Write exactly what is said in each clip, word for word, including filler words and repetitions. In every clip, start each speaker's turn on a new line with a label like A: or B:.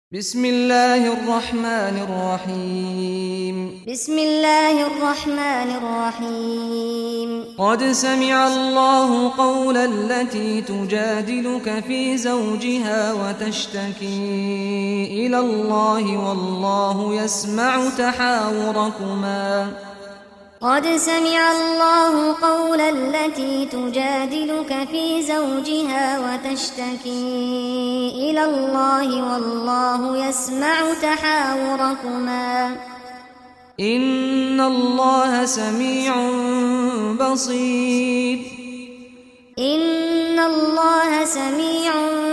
A: بسم الله الرحمن الرحيم
B: بسم الله الرحمن الرحيم
A: قد سمع الله قول التي تجادلك في زوجها وتشتكي إلى الله والله يسمع تحاوركما
B: قد سمع الله قول التي تجادلك في زوجها وتشتكي إلى الله والله يسمع تحاوركما
A: إن الله سميع بصير
B: إن الله سميع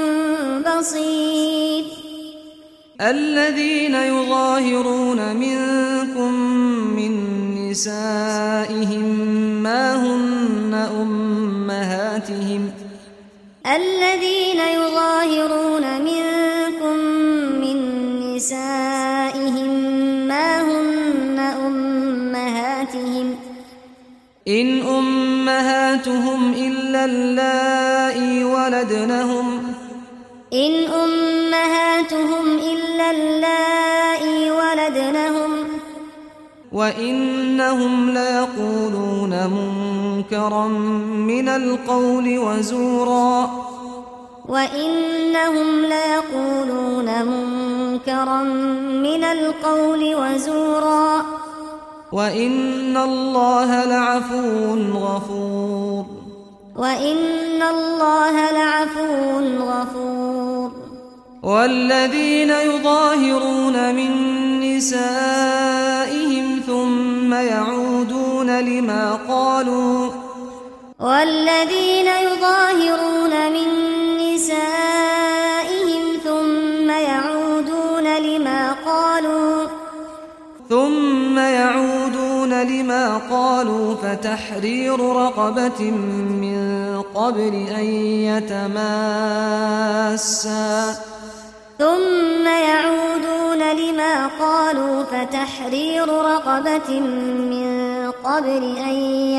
B: بصير
A: الذين يظاهرون منكم من نسائهم ما هن أمهاتهم
B: الذين يظاهرون منكم من نسائهم ما هن أمهاتهم
A: إن أمهاتهم إلا اللائي ولدنهم
B: إن أمهاتهم إلا اللائي ولدنهم
A: وإنهم ليقولون منكرا من القول وزورا
B: وإنهم ليقولون منكرا من القول وزورا
A: وإن الله لعفو غفور
B: وإن الله لعفو غفور
A: والذين يظاهرون من نسائهم ثم يعودون لما قالوا
B: والذين يظاهرون من نسائهم ثم يعودون لما قالوا
A: ثم يعودون لما قالوا فتحرير رقبة من قبل أن يتماسا
B: ثم يعودون لما قالوا فتحرير رقبة من قبل أن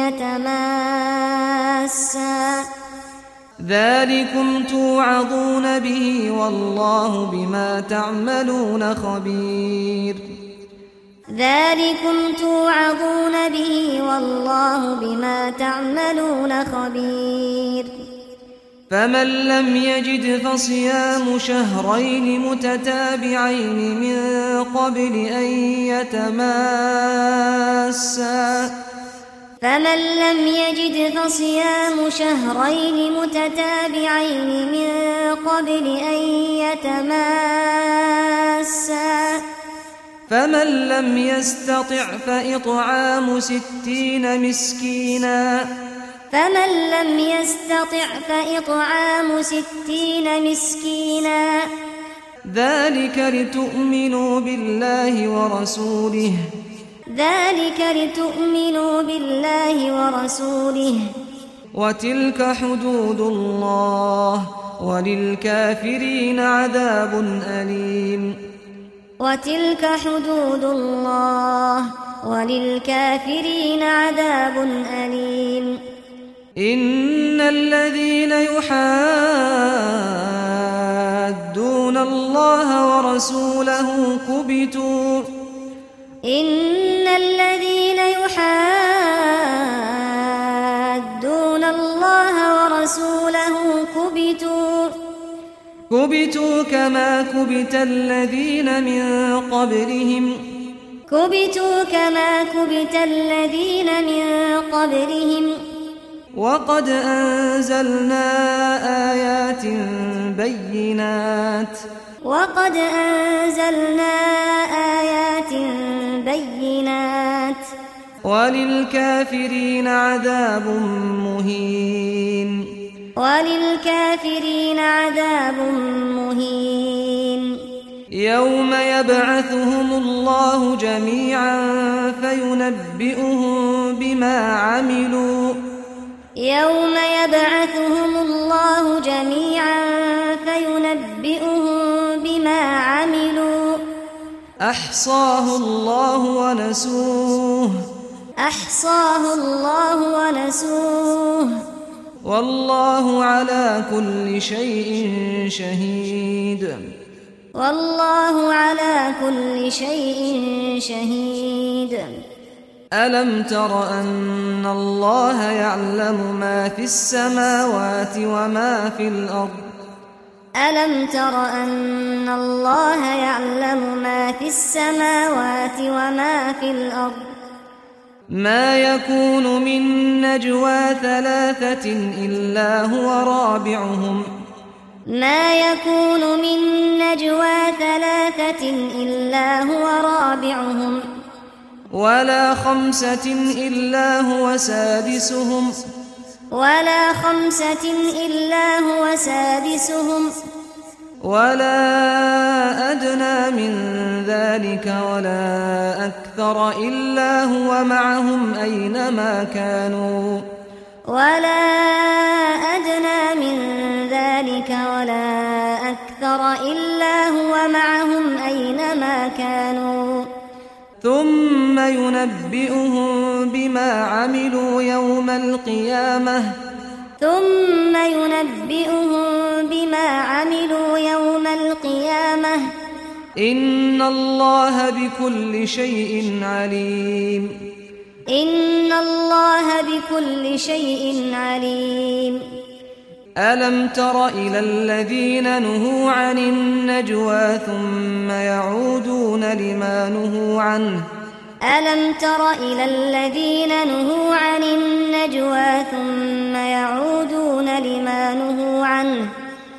B: يتماسا
A: ذلكم توعظون به والله بما تعملون خبير
B: ذلكم توعظون به والله بما تعملون خبير
A: فمن لم يجد فصيام شهرين متتابعين من قبل أن يتماسا
B: فمن لم يجد فصيام شهرين متتابعين من قبل أن يتماسا
A: فمن لم يستطع فإطعام ستين مسكينا
B: فمن لم يستطع فإطعام ستين مسكينا
A: ذلك لتؤمنوا بالله ورسوله
B: ذلك لتؤمنوا بالله ورسوله
A: وتلك حدود الله وللكافرين عذاب أليم
B: وتلك حدود الله وللكافرين عذاب أليم
A: إن الذين يحادون الله ورسوله كبتوا
B: إن الذين يحادون الله ورسوله كبتوا
A: كبتوا كما كبت الذين من قبلهم
B: كبتوا كما كبت الذين من قبلهم
A: وقد أنزلنا آيات بينات
B: وقد أنزلنا آيات بينات
A: وللكافرين عذاب مهين
B: وللكافرين عذاب مهين
A: يوم يبعثهم الله جميعا فينبئهم بما عملوا
B: يوم يبعثهم الله جميعا فينبئهم بما عملوا
A: أحصاه الله ونسوه
B: أحصاه الله ونسوه
A: والله على كل شيء شهيد
B: والله على كل شيء شهيد.
A: ألم تر أن الله يعلم ما في السماوات وما في الأرض
B: ألم تر أن الله يعلم ما في السماوات وما في الأرض
A: ما يكون من نجوى ثلاثة إلا هو رابعهم
B: ما يكون من نجوى ثلاثة إلا هو رابعهم
A: ولا خمسة إلا هو سادسهم
B: ولا خمسة إلا هو سادسهم
A: ولا أدنى من ذلك ولا أكثر إلا هو معهم أينما كانوا
B: ولا أدنى من ذلك ولا أكثر إلا هو معهم أينما كانوا
A: ثم ينبئهم بما عملوا يوم القيامة
B: ثم ينبئهم بما عملوا يوم القيامة
A: إن الله بكل شيء عليم
B: إن الله بكل شيء عليم.
A: ألم تر إلى الذين نهوا عن النجوى ثم يعودون لما نهوا عنه
B: ألم تر إلى الذين نهوا عن النجوى ثم يعودون لما نهوا عنه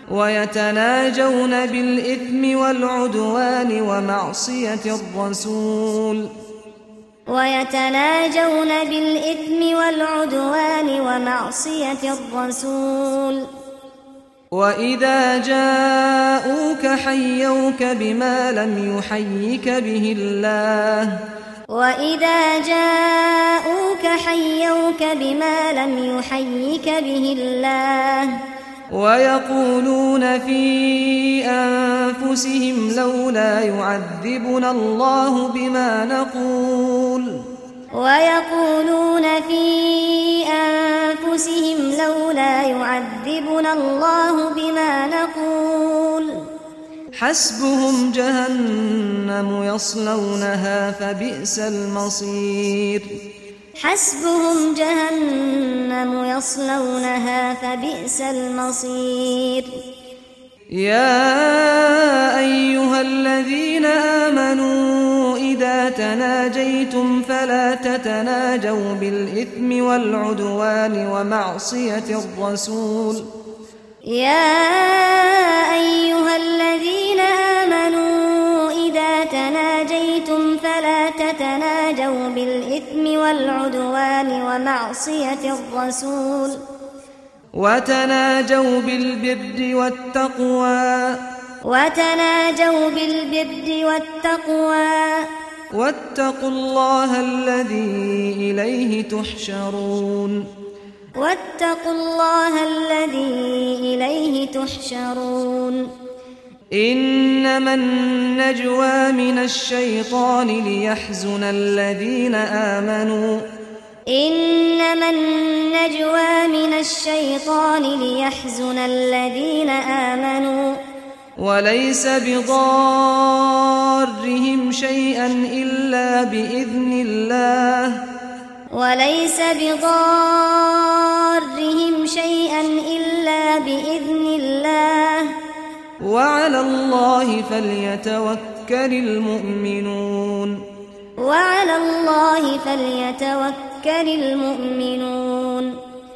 A: ويتناجون بالإثم والعدوان ومعصية الرسول
B: ويتناجون بالإثم والعدوان ومعصية الرسول
A: وإذا جاءوك حيوك بما لم يحيك به الله
B: وإذا جاءوك حيوك بما لم يحيك به الله
A: ويقولون في أنفسهم لولا يعذبنا الله بما نقول
B: ويقولون في أنفسهم لولا يعذبنا الله بما نقول
A: حسبهم جهنم يصلونها فبئس المصير
B: حسبهم جهنم يصلونها فبئس المصير.
A: يا أيها الذين آمنوا إذا تناجيتم فلا تتناجوا بالإثم والعدوان ومعصية الرسول
B: يا أيها الذين آمنوا إذا تناجيتم فلا تتناجوا بالإثم والعدوان ومعصية الرسول
A: وتناجوا بالبر والتقوى
B: وتناجوا بالبر والتقوى
A: واتقوا الله الذي إليه تحشرون
B: واتقوا الله الذي إليه تحشرون.
A: إنما النجوى من الشيطان ليحزن الذين آمنوا
B: إنما النجوى من الشيطان ليحزن الذين آمنوا
A: وليس بضارهم شيئا إلا بإذن الله
B: وليس بضارهم شيئا إلا بإذن الله
A: وعلى الله فليتوكل المؤمنون
B: وعلى الله فليتوكل المؤمنون.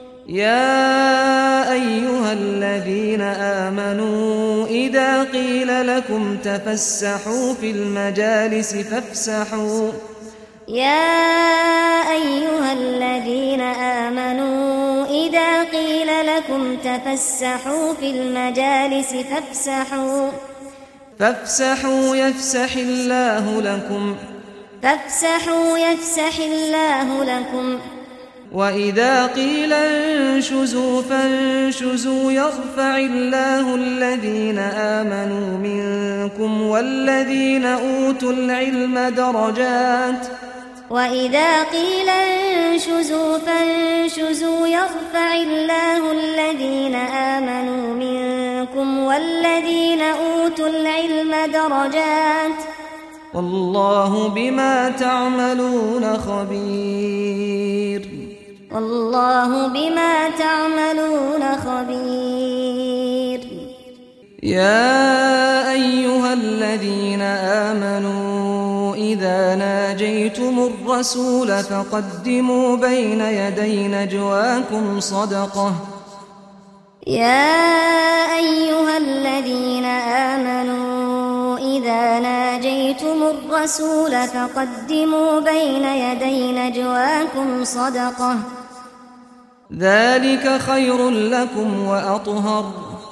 A: يا أيها الذين آمنوا إذا قيل لكم تفسحوا في المجالس فافسحوا
B: يا أيها الذين آمنوا إذا قيل لكم تفسحوا في المجالس فافسحوا
A: فافسحوا يفسح الله لكم
B: فافسحوا يفسح الله لكم
A: وإذا قيل انشزوا فانشزوا يرفع الله الذين آمنوا منكم والذين أوتوا العلم درجات
B: وإذا قيل انشزوا فانشزوا يرفع الله الذين آمنوا منكم منكم والذين أوتوا العلم درجات
A: والله بما تعملون خبير
B: والله بما تعملون خبير.
A: يا أيها الذين آمنوا إذا ناجيتم الرسول فقدموا بين يدي نجواكم صدقة.
B: يا أيها الذين آمنوا إذا ناجيتم الرسول فقدموا بين يدي نجواكم صدقة
A: ذلك خير لكم وأطهر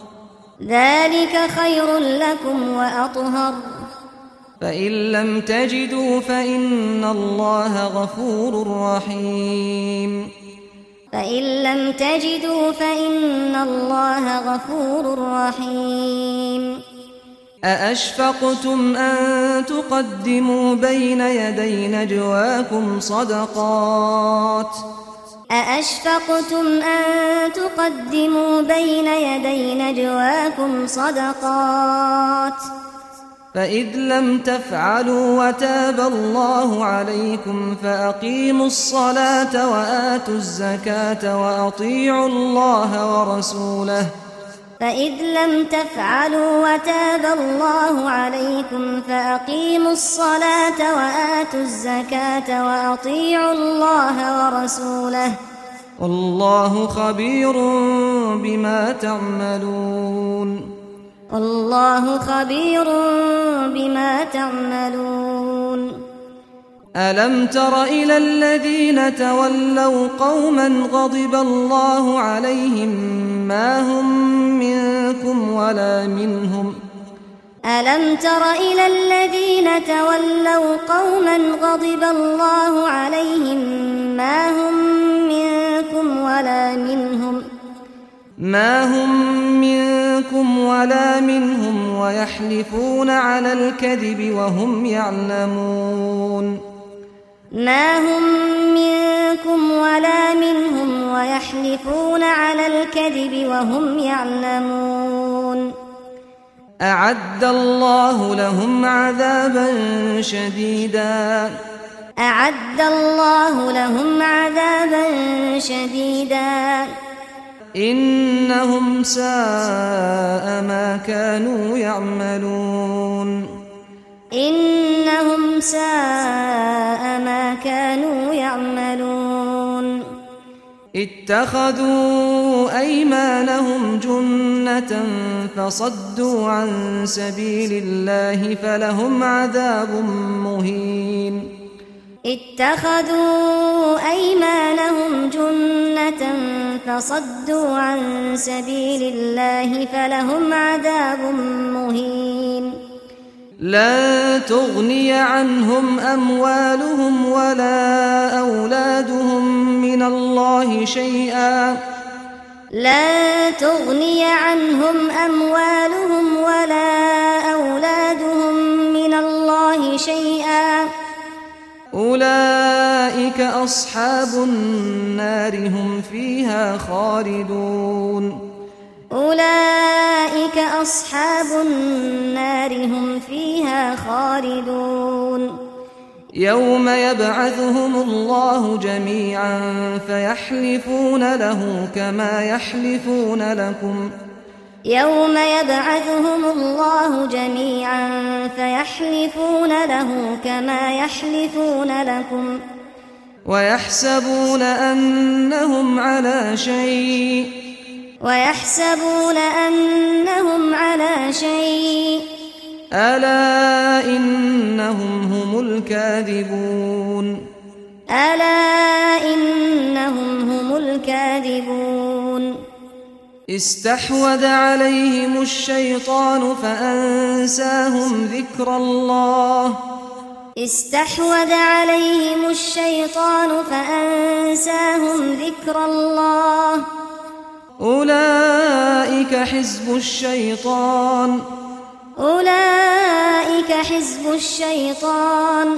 B: ذلك خير لكم وأطهر.
A: فإن لم تجدوا فإن الله غفور رحيم.
B: فإن لم تجدوا فإن الله غفور رحيم.
A: أأشفقتم أن تقدموا بين يدي نجواكم صدقات
B: أأشفقتم أن تقدموا بين يدي نجواكم صدقات
A: فإذ لم تفعلوا وتاب الله عليكم فأقيموا الصلاة وآتوا الزكاة وأطيعوا الله ورسوله
B: فإذ لم تفعلوا وتاب الله عليكم فأقيموا الصلاة وآتوا الزكاة وأطيعوا الله ورسوله
A: والله خبير بما تعملون.
B: والله خبير بما تعملون.
A: ألم تر إلى الذين تولوا قوما غضب الله عليهم ما هم منكم ولا منهم
B: ألم تر إلى الذين تولوا قوما غضب الله عليهم ما هم منكم ولا منهم
A: ما هم منكم ولا منهم ويحلفون على الكذب وهم يعلمون.
B: ما هم منكم ولا منهم ويحلفون على الكذب وهم يعلمون.
A: أعد الله لهم عذابا شديدا
B: أعد الله لهم عذابا شديدا
A: إنهم ساء ما كانوا يعملون.
B: إنهم ساء ما كانوا يعملون.
A: اتخذوا أيمانهم جنة فصدوا عن سبيل الله فلهم عذاب مهين.
B: اتخذوا أيمانهم جنة فصدوا عن سبيل الله فلهم عذاب مهين.
A: لا تغني عنهم أموالهم ولا أولادهم من الله شيئا
B: لا تغني عنهم أموالهم ولا أولادهم من الله شيئا
A: أولئك أصحاب النار هم فيها خالدون.
B: أولئك أصحاب النار هم فيها خالدون.
A: يوم يبعثهم الله جميعا فيحلفون له كما يحلفون لكم
B: يوم يبعثهم الله جميعا فيحلفون له كما يحلفون لكم
A: ويحسبون أنهم على شيء
B: ويحسبون أنهم على شيء
A: ألا إنهم هم الكاذبون.
B: ألا إنهم هم الكاذبون.
A: استحوذ عليهم الشيطان فأنساهم ذكر الله
B: استحوذ عليهم الشيطان فأنساهم ذكر الله
A: أولئك حزب الشيطان
B: أولئك حزب الشيطان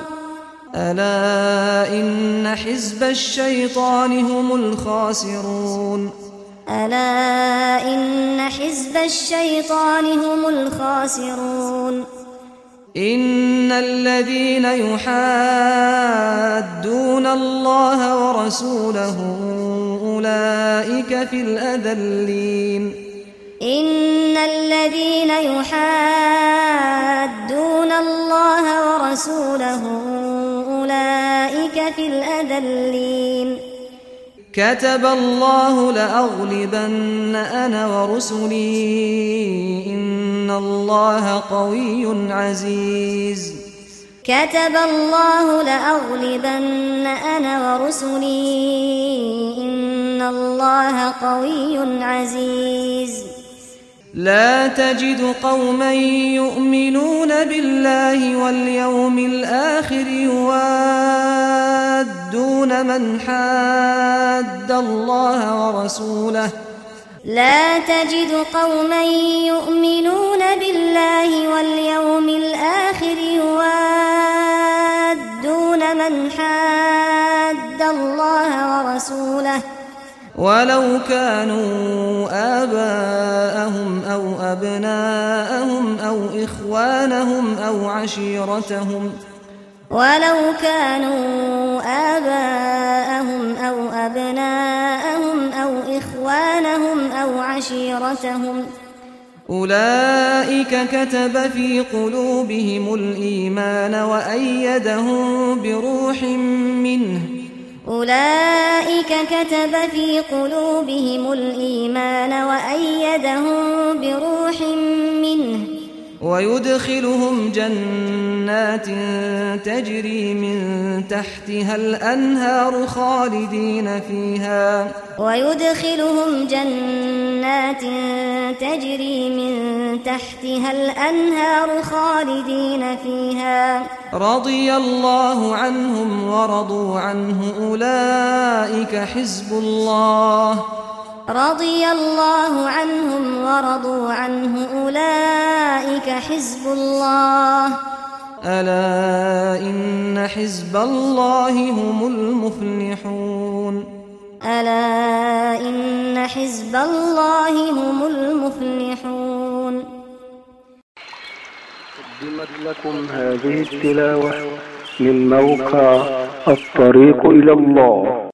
A: ألا إن حزب الشيطان هم الخاسرون.
B: ألا إن حزب الشيطان هم الخاسرون
A: إن الذين يحادون الله ورسوله أولئك في الأذلين
B: إن الذين يحادون الله ورسوله أولئك في الأذلين
A: كتب الله لأغلبن أنا ورسلي إن الله قوي عزيز
B: كتب الله لأغلبن أنا ورسلي إن الله قوي عزيز
A: لا تجد قوما يؤمنون بالله واليوم الآخر يوادون من حاد الله ورسوله
B: لا تجد قوما يؤمنون بالله واليوم الآخر يوادون من حاد الله ورسوله
A: ولو كانوا آباءهم أو أبناءهم أو إخوانهم أو عشيرتهم
B: ولو كانوا آباءهم أو أبناءهم أو إخوانهم أو عشيرتهم
A: أولئك كتب في قلوبهم الإيمان وأيدهم بروح منه
B: أولئك كتب في قلوبهم الإيمان وأيدهم بروح منه
A: ويدخلهم جنات تجري من تحتها الأنهار خالدين فيها
B: ويدخلهم جنات تجري من تحتها الأنهار خالدين فيها
A: رضي الله عنهم ورضوا عنه أولئك حزب الله
B: رضي الله عنهم ورضوا عنه أولئك حزب الله
A: ألا إن حزب الله هم المفلحون
B: ألا إن حزب الله هم المفلحون.
C: قدمت لكم هذه التلاوة من موقع الطريق إلى الله.